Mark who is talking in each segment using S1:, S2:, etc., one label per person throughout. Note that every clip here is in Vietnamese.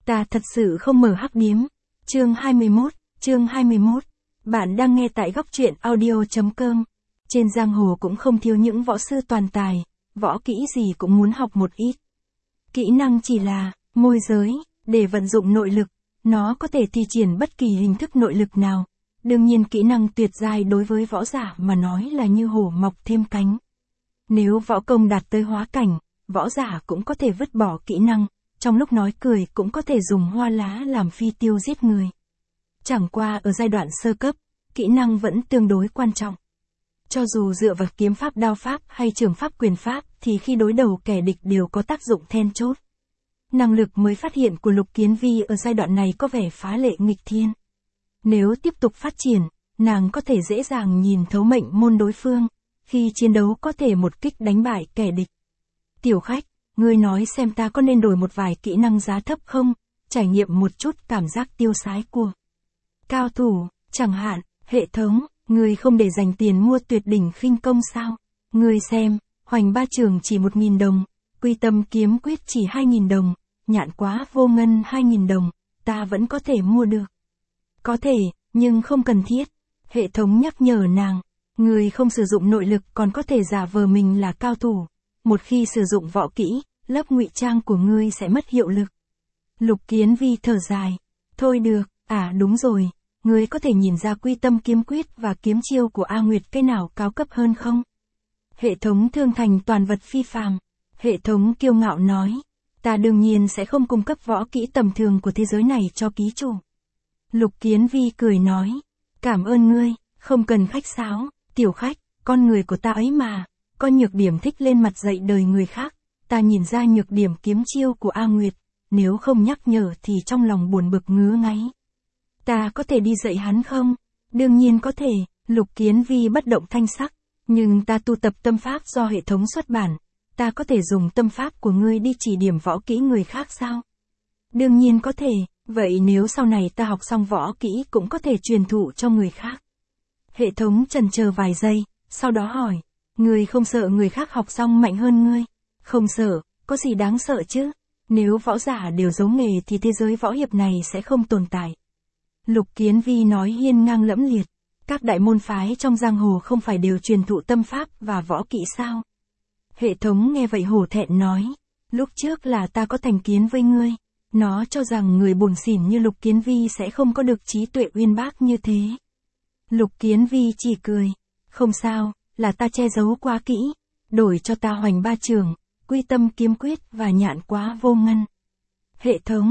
S1: Ta thật sự không mở hắc điếm. Chương 21. Bạn đang nghe tại góc truyện audio.com. Trên giang hồ cũng không thiếu những võ sư toàn tài, võ kỹ gì cũng muốn học một ít. Kỹ năng chỉ là môi giới, để vận dụng nội lực, nó có thể thi triển bất kỳ hình thức nội lực nào. Đương nhiên kỹ năng tuyệt giai đối với võ giả mà nói là như hổ mọc thêm cánh. Nếu võ công đạt tới hóa cảnh, võ giả cũng có thể vứt bỏ kỹ năng, trong lúc nói cười cũng có thể dùng hoa lá làm phi tiêu giết người. Chẳng qua ở giai đoạn sơ cấp, kỹ năng vẫn tương đối quan trọng. Cho dù dựa vào kiếm pháp đao pháp hay trường pháp quyền pháp thì khi đối đầu kẻ địch đều có tác dụng then chốt. Năng lực mới phát hiện của Lục Kiến Vi ở giai đoạn này có vẻ phá lệ nghịch thiên. Nếu tiếp tục phát triển, nàng có thể dễ dàng nhìn thấu mệnh môn đối phương, khi chiến đấu có thể một kích đánh bại kẻ địch. Tiểu khách, ngươi nói xem ta có nên đổi một vài kỹ năng giá thấp không, trải nghiệm một chút cảm giác tiêu sái của cao thủ, chẳng hạn, hệ thống, ngươi không để dành tiền mua tuyệt đỉnh khinh công sao? Ngươi xem, Hoành Ba Trường chỉ 1.000 đồng, Quy Tâm Kiếm Quyết chỉ 2.000 đồng, Nhạn Quá Vô Ngân 2.000 đồng, ta vẫn có thể mua được. Có thể, nhưng không cần thiết. Hệ thống nhắc nhở nàng, ngươi không sử dụng nội lực còn có thể giả vờ mình là cao thủ. Một khi sử dụng võ kỹ, lớp ngụy trang của ngươi sẽ mất hiệu lực. Lục Kiến Vi thở dài. Thôi được, đúng rồi, ngươi có thể nhìn ra Quy Tâm Kiếm Quyết và kiếm chiêu của A Nguyệt cái nào cao cấp hơn không? Hệ thống thương thành toàn vật phi phàm. Hệ thống kiêu ngạo nói. Ta đương nhiên sẽ không cung cấp võ kỹ tầm thường của thế giới này cho ký chủ. Lục Kiến Vi cười nói. Cảm ơn ngươi, không cần khách sáo, tiểu khách, con người của ta ấy mà, có nhược điểm thích lên mặt dạy đời người khác. Ta nhìn ra nhược điểm kiếm chiêu của A Nguyệt, nếu không nhắc nhở thì trong lòng buồn bực ngứa ngáy. Ta có thể đi dạy hắn không? Đương nhiên có thể, Lục Kiến Vi bất động thanh sắc, nhưng ta tu tập tâm pháp do hệ thống xuất bản, ta có thể dùng tâm pháp của ngươi đi chỉ điểm võ kỹ người khác sao? Đương nhiên có thể, vậy nếu sau này ta học xong võ kỹ cũng có thể truyền thụ cho người khác. Hệ thống chần chờ vài giây, sau đó hỏi, ngươi không sợ người khác học xong mạnh hơn ngươi? Không sợ, có gì đáng sợ chứ? Nếu võ giả đều giống nghề thì thế giới võ hiệp này sẽ không tồn tại. Lục Kiến Vi nói hiên ngang lẫm liệt, các đại môn phái trong giang hồ không phải đều truyền thụ tâm pháp và võ kỹ sao? Hệ thống nghe vậy hổ thẹn nói, lúc trước là ta có thành kiến với ngươi, nó cho rằng người buồn xỉn như Lục Kiến Vi sẽ không có được trí tuệ uyên bác như thế. Lục Kiến Vi chỉ cười, không sao, là ta che giấu quá kỹ, đổi cho ta Hoành Ba Trường, Quy Tâm Kiếm Quyết và Nhạn Quá Vô Ngân. Hệ thống,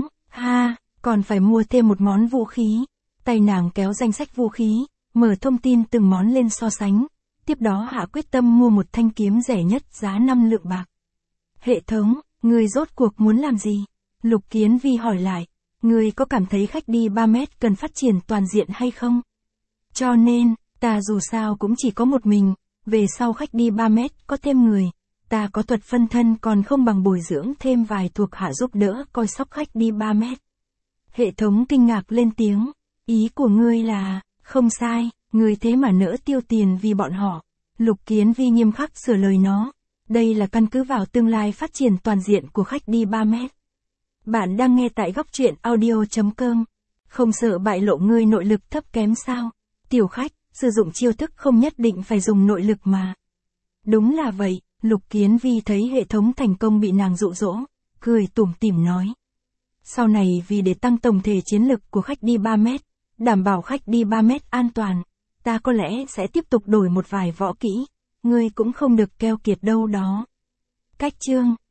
S1: còn phải mua thêm một món vũ khí. Tay nàng kéo danh sách vũ khí, mở thông tin từng món lên so sánh, tiếp đó hạ quyết tâm mua một thanh kiếm rẻ nhất giá 5 lượng bạc. Hệ thống, ngươi rốt cuộc muốn làm gì? Lục Kiến Vi hỏi lại, ngươi có cảm thấy khách đi 3 mét cần phát triển toàn diện hay không? Cho nên, ta dù sao cũng chỉ có một mình, về sau khách đi 3 mét có thêm người, ta có thuật phân thân còn không bằng bồi dưỡng thêm vài thuộc hạ giúp đỡ coi sóc khách đi 3 mét. Hệ thống kinh ngạc lên tiếng, ý của ngươi là, không sai, ngươi thế mà nỡ tiêu tiền vì bọn họ. Lục Kiến Vi nghiêm khắc sửa lời nó, đây là căn cứ vào tương lai phát triển toàn diện của khách đi 3 mét. Bạn đang nghe tại góc truyện audio.com, không sợ bại lộ ngươi nội lực thấp kém sao? Tiểu khách, sử dụng chiêu thức không nhất định phải dùng nội lực mà. Đúng là vậy, Lục Kiến Vi thấy hệ thống thành công bị nàng dụ dỗ, cười tủm tỉm nói. Sau này vì để tăng tổng thể chiến lực của khách đi 3 mét, đảm bảo khách đi 3 mét an toàn, ta có lẽ sẽ tiếp tục đổi một vài võ kỹ, ngươi cũng không được keo kiệt đâu đó. Cách chương